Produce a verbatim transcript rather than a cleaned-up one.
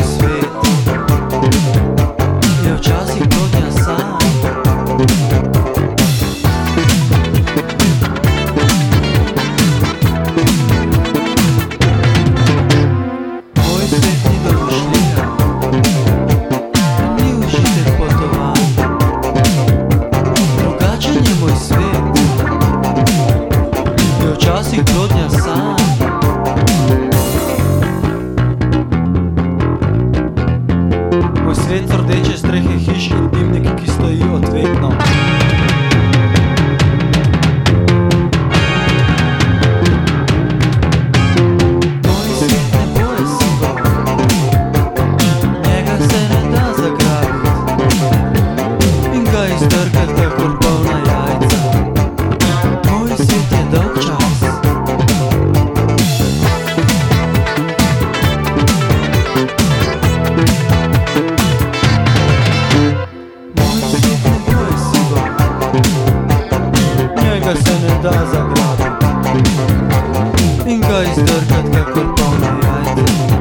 svet je včasih godnja sam. Moj svet ni domišljija, ni užitek potovanj. Drugačen je moj svet, je včasih godnja sam. Moj svet so rdeče strehe hiš in dimniki, ki stojijo odvetno. Moj svet nebo je sivo, njega se ne da zagrabiti in ga izdrkati kakor polna jajca. Moj svet je dolg čas. Njega se ne da zagrabiti in ga izdrkati kakor polna jajca.